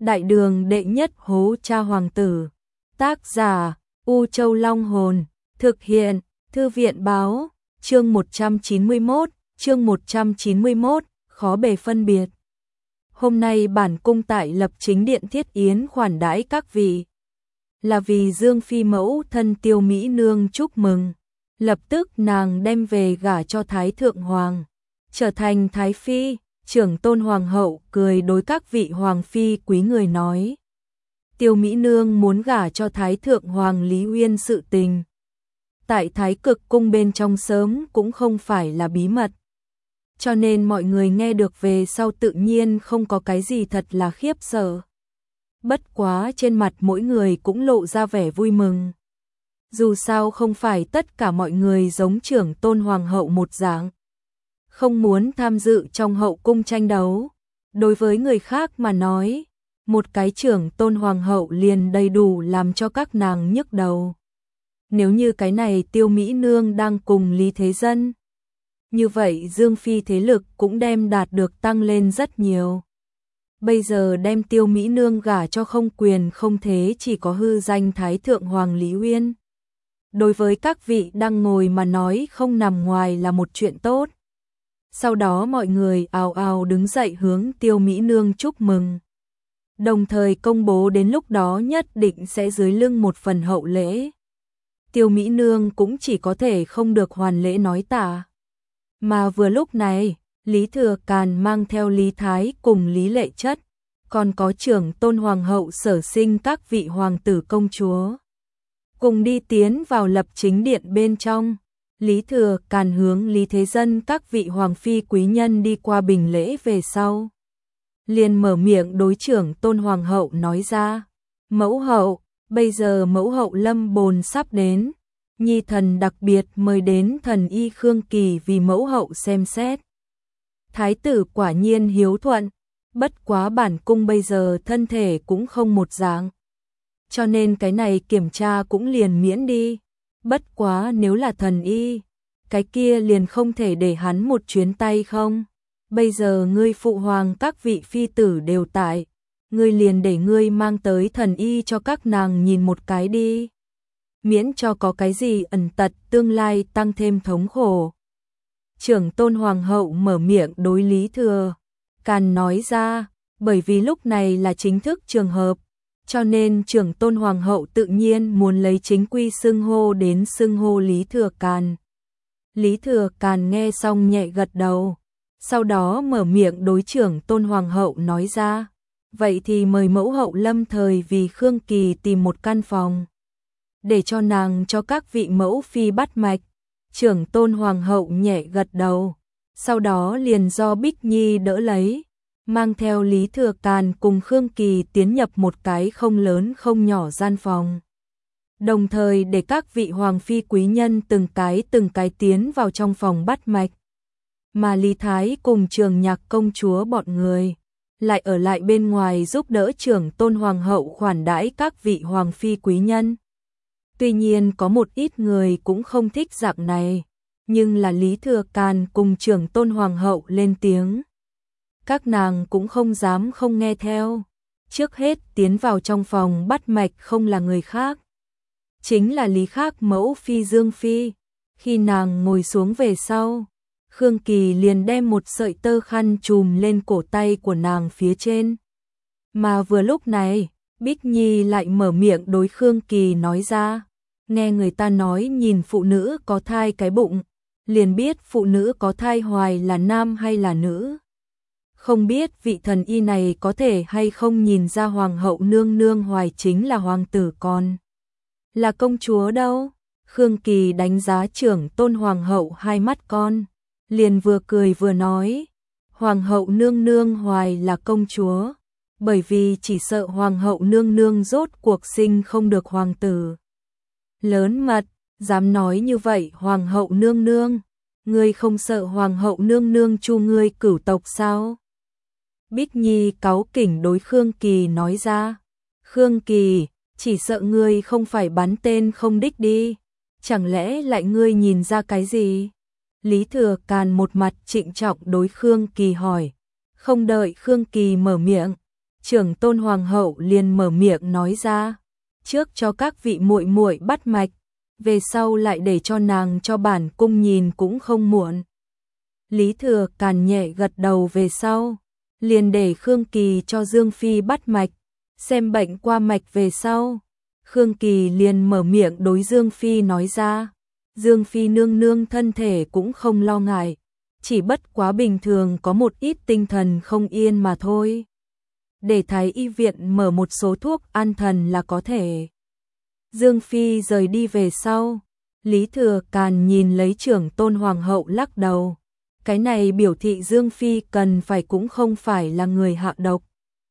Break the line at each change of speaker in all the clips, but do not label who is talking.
Đại đường đệ nhất hố cha hoàng tử. Tác giả U Châu Long Hồn. Thực hiện Thư viện báo. Chương 191, khó bề phân biệt. Hôm nay bản cung tại Lập Chính Điện thiết yến khoản đãi các vị. Là vì Dương Phi mẫu thân Tiêu Mỹ Nương chúc mừng. Lập tức nàng đem về gả cho Thái Thượng Hoàng, trở thành Thái Phi. Trưởng tôn hoàng hậu cười đối các vị hoàng phi quý người nói. Tiêu Mỹ Nương muốn gả cho Thái Thượng Hoàng Lý Uyên sự tình. Tại Thái Cực cung bên trong sớm cũng không phải là bí mật. Cho nên mọi người nghe được về sau tự nhiên không có cái gì thật là khiếp sợ. Bất quá trên mặt mỗi người cũng lộ ra vẻ vui mừng. Dù sao không phải tất cả mọi người giống trưởng tôn hoàng hậu một dạng. Không muốn tham dự trong hậu cung tranh đấu. Đối với người khác mà nói, một cái trưởng tôn hoàng hậu liền đầy đủ làm cho các nàng nhức đầu. Nếu như cái này Tiêu Mỹ Nương đang cùng Lý Thế Dân, như vậy Dương Phi thế lực cũng đem đạt được tăng lên rất nhiều. Bây giờ đem Tiêu Mỹ Nương gả cho không quyền không thế chỉ có hư danh Thái Thượng Hoàng Lý Uyên. Đối với các vị đang ngồi mà nói không nằm ngoài là một chuyện tốt. Sau đó mọi người ào ào đứng dậy hướng Tiêu Mỹ Nương chúc mừng. Đồng thời công bố đến lúc đó nhất định sẽ dưới lưng một phần hậu lễ. Tiêu Mỹ Nương cũng chỉ có thể không được hoàn lễ nói tạ. Mà vừa lúc này, Lý Thừa Càn mang theo Lý Thái cùng Lý Lệ Chất, còn có trưởng tôn hoàng hậu sở sinh các vị hoàng tử công chúa. Cùng đi tiến vào Lập Chính Điện bên trong. Lý Thừa Càn hướng Lý Thế Dân các vị hoàng phi quý nhân đi qua bình lễ về sau. Liền mở miệng đối trưởng tôn hoàng hậu nói ra. Mẫu hậu, bây giờ mẫu hậu lâm bồn sắp đến. Nhi thần đặc biệt mời đến thần y Khương Kỳ vì mẫu hậu xem xét. Thái tử quả nhiên hiếu thuận. Bất quá bản cung bây giờ thân thể cũng không một dạng. Cho nên cái này kiểm tra cũng liền miễn đi. Bất quá nếu là thần y, cái kia liền không thể để hắn một chuyến tay không. Bây giờ ngươi phụ hoàng các vị phi tử đều tại, ngươi liền để ngươi mang tới thần y cho các nàng nhìn một cái đi. Miễn cho có cái gì ẩn tật tương lai tăng thêm thống khổ. Trưởng tôn hoàng hậu mở miệng đối Lý Thừa Càn nói ra, bởi vì lúc này là chính thức trường hợp. Cho nên trưởng tôn hoàng hậu tự nhiên muốn lấy chính quy xưng hô đến xưng hô Lý Thừa Càn. Lý Thừa Càn nghe xong nhẹ gật đầu, sau đó mở miệng đối trưởng tôn hoàng hậu nói ra, vậy thì mời mẫu hậu lâm thời vì Khương Kỳ tìm một căn phòng, để cho nàng cho các vị mẫu phi bắt mạch. Trưởng tôn hoàng hậu nhẹ gật đầu, sau đó liền do Bích Nhi đỡ lấy. Mang theo Lý Thừa Càn cùng Khương Kỳ tiến nhập một cái không lớn không nhỏ gian phòng. Đồng thời để các vị hoàng phi quý nhân từng cái tiến vào trong phòng bắt mạch. Mà Lý Thái cùng Trường Nhạc công chúa bọn người lại ở lại bên ngoài giúp đỡ trưởng tôn hoàng hậu khoản đãi các vị hoàng phi quý nhân. Tuy nhiên có một ít người cũng không thích dạng này, nhưng là Lý Thừa Càn cùng trưởng tôn hoàng hậu lên tiếng. Các nàng cũng không dám không nghe theo. Trước hết tiến vào trong phòng bắt mạch không là người khác, chính là Lý Khác mẫu phi Dương Phi. Khi nàng ngồi xuống về sau, Khương Kỳ liền đem một sợi tơ khăn trùm lên cổ tay của nàng phía trên. Mà vừa lúc này, Bích Nhi lại mở miệng đối Khương Kỳ nói ra, nghe người ta nói nhìn phụ nữ có thai cái bụng, liền biết phụ nữ có thai hoài là nam hay là nữ. Không biết vị thần y này có thể hay không nhìn ra hoàng hậu nương nương hoài chính là hoàng tử con, là công chúa đâu. Khương Kỳ đánh giá trưởng tôn hoàng hậu hai mắt con, liền vừa cười vừa nói, hoàng hậu nương nương hoài là công chúa, bởi vì chỉ sợ hoàng hậu nương nương rốt cuộc sinh không được hoàng tử. Lớn mật, dám nói như vậy hoàng hậu nương nương, ngươi không sợ hoàng hậu nương nương chu ngươi cửu tộc sao? Bích Nhi cáu kỉnh đối Khương Kỳ nói ra. Khương Kỳ, chỉ sợ ngươi không phải bắn tên không đích đi. Chẳng lẽ lại ngươi nhìn ra cái gì? Lý Thừa Càn một mặt trịnh trọng đối Khương Kỳ hỏi. Không đợi Khương Kỳ mở miệng, Trưởng tôn hoàng hậu liền mở miệng nói ra, trước cho các vị muội muội bắt mạch, về sau lại để cho nàng cho bản cung nhìn cũng không muộn. Lý Thừa Càn nhẹ gật đầu về sau, liền để Khương Kỳ cho Dương Phi bắt mạch, xem bệnh qua mạch về sau. Khương Kỳ liền mở miệng đối Dương Phi nói ra, Dương Phi nương nương thân thể cũng không lo ngại, chỉ bất quá bình thường có một ít tinh thần không yên mà thôi. Để Thái y viện mở một số thuốc an thần là có thể. Dương Phi rời đi về sau, Lý Thừa Càn nhìn lấy trưởng tôn hoàng hậu lắc đầu. Cái này biểu thị Dương Phi cần phải cũng không phải là người hạ độc.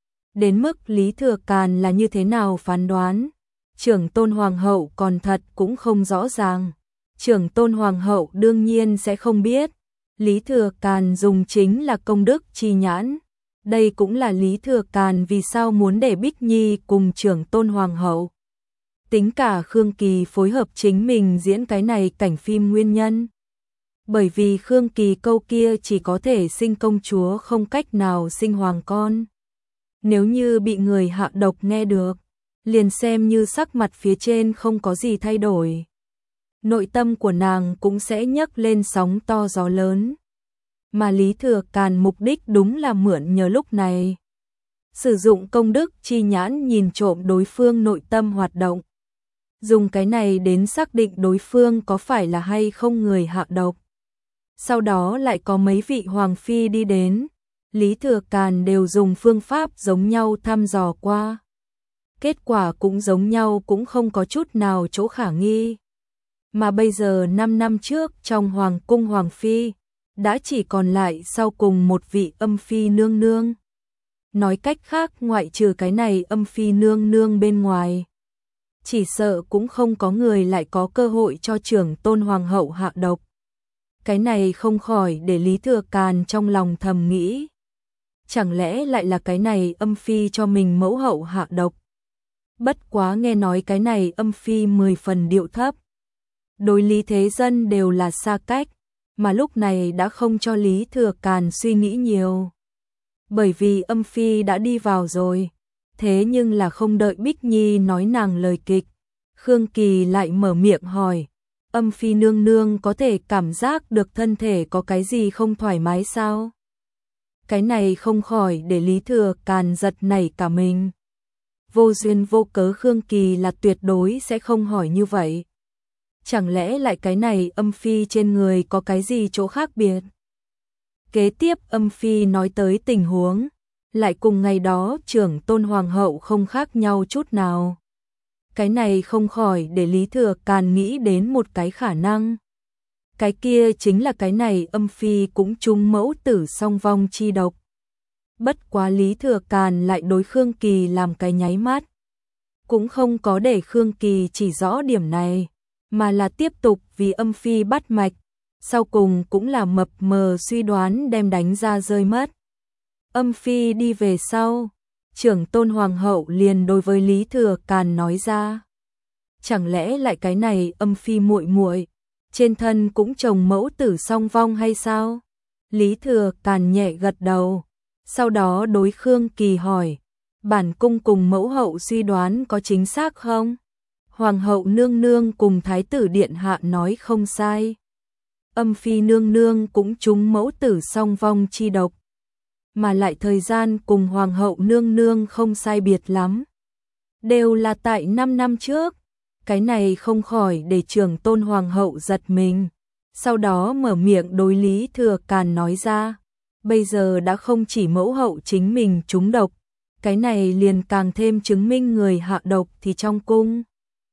Đến mức Lý Thừa Càn là như thế nào phán đoán, trưởng tôn hoàng hậu còn thật cũng không rõ ràng. Trưởng tôn hoàng hậu đương nhiên sẽ không biết. Lý Thừa Càn dùng chính là công đức chi nhãn. Đây cũng là Lý Thừa Càn vì sao muốn để Bích Nhi cùng trưởng tôn hoàng hậu. Tính cả Khương Kỳ phối hợp chính mình diễn cái này cảnh phim nguyên nhân. Bởi vì Khương Kỳ câu kia chỉ có thể sinh công chúa không cách nào sinh hoàng con. Nếu như bị người hạ độc nghe được, liền xem như sắc mặt phía trên không có gì thay đổi. Nội tâm của nàng cũng sẽ nhấc lên sóng to gió lớn. Mà Lý Thừa Càn mục đích đúng là mượn nhờ lúc này. Sử dụng công đức chi nhãn nhìn trộm đối phương nội tâm hoạt động. Dùng cái này đến xác định đối phương có phải là hay không người hạ độc. Sau đó lại có mấy vị hoàng phi đi đến. Lý Thừa Càn đều dùng phương pháp giống nhau thăm dò qua. Kết quả cũng giống nhau, cũng không có chút nào chỗ khả nghi. Mà bây giờ 5 năm trước trong hoàng cung hoàng phi, đã chỉ còn lại sau cùng một vị âm phi nương nương. Nói cách khác, ngoại trừ cái này âm phi nương nương bên ngoài, chỉ sợ cũng không có người lại có cơ hội cho trưởng tôn hoàng hậu hạ độc. Cái này không khỏi để Lý Thừa Càn trong lòng thầm nghĩ. Chẳng lẽ lại là cái này âm phi cho mình mẫu hậu hạ độc? Bất quá nghe nói cái này âm phi 10 phần điệu thấp. Đối Lý Thế Dân đều là xa cách, mà lúc này đã không cho Lý Thừa Càn suy nghĩ nhiều. Bởi vì âm phi đã đi vào rồi, thế nhưng là không đợi Bích Nhi nói nàng lời kịch. Khương Kỳ lại mở miệng hỏi, âm phi nương nương có thể cảm giác được thân thể có cái gì không thoải mái sao? Cái này không khỏi để Lý Thừa Càn giật nảy cả mình. Vô duyên vô cớ Khương Kỳ là tuyệt đối sẽ không hỏi như vậy. Chẳng lẽ lại cái này âm phi trên người có cái gì chỗ khác biệt? Kế tiếp âm phi nói tới tình huống, lại cùng ngày đó trưởng tôn hoàng hậu không khác nhau chút nào. Cái này không khỏi để Lý Thừa Càn nghĩ đến một cái khả năng. Cái kia chính là cái này âm phi cũng trúng mẫu tử song vong chi độc. Bất quá Lý Thừa Càn lại đối Khương Kỳ làm cái nháy mắt. Cũng không có để Khương Kỳ chỉ rõ điểm này, mà là tiếp tục vì âm phi bắt mạch. Sau cùng cũng là mập mờ suy đoán đem đánh ra rơi mất. Âm phi đi về sau, trưởng tôn hoàng hậu liền đối với Lý Thừa Càn nói ra. Chẳng lẽ lại cái này âm phi muội muội trên thân cũng chồng mẫu tử song vong hay sao? Lý Thừa Càn nhẹ gật đầu, sau đó đối Khương Kỳ hỏi, bản cung cùng mẫu hậu suy đoán có chính xác không? Hoàng hậu nương nương cùng thái tử điện hạ nói không sai. Âm phi nương nương cũng trúng mẫu tử song vong chi độc, mà lại thời gian cùng hoàng hậu nương nương không sai biệt lắm. Đều là tại 5 năm trước. Cái này không khỏi để trưởng tôn hoàng hậu giật mình. Sau đó mở miệng đối Lý Thừa Càn nói ra, bây giờ đã không chỉ mẫu hậu chính mình trúng độc, cái này liền càng thêm chứng minh người hạ độc thì trong cung.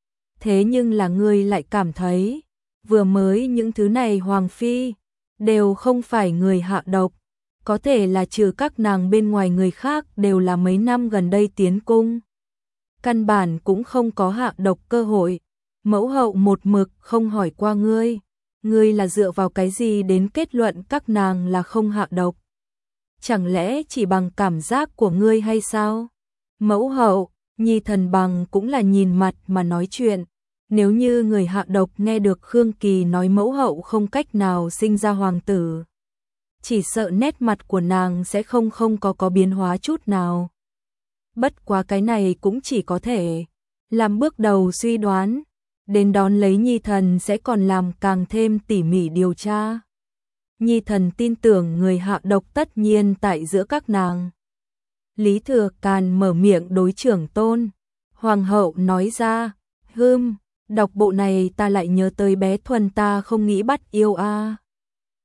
Thế nhưng là ngươi lại cảm thấy, vừa mới những thứ này hoàng phi, đều không phải người hạ độc, có thể là trừ các nàng bên ngoài người khác đều là mấy năm gần đây tiến cung. Căn bản cũng không có hạ độc cơ hội, mẫu hậu một mực không hỏi qua ngươi là dựa vào cái gì đến kết luận các nàng là không hạ độc? Chẳng lẽ chỉ bằng cảm giác của ngươi hay sao? Mẫu hậu, nhi thần bằng cũng là nhìn mặt mà nói chuyện. Nếu như người hạ độc nghe được Khương Kỳ nói mẫu hậu không cách nào sinh ra hoàng tử, chỉ sợ nét mặt của nàng sẽ không có biến hóa chút nào. bất quá cái này cũng chỉ có thể làm bước đầu suy đoán, đến đón lấy Nhi Thần sẽ còn làm càng thêm tỉ mỉ điều tra. Nhi Thần tin tưởng người hạ độc tất nhiên tại giữa các nàng. Lý Thừa Càn mở miệng đối Trưởng Tôn. Hoàng hậu nói ra, đọc bộ này ta lại nhớ tới bé Thuần ta không nghĩ bắt yêu a.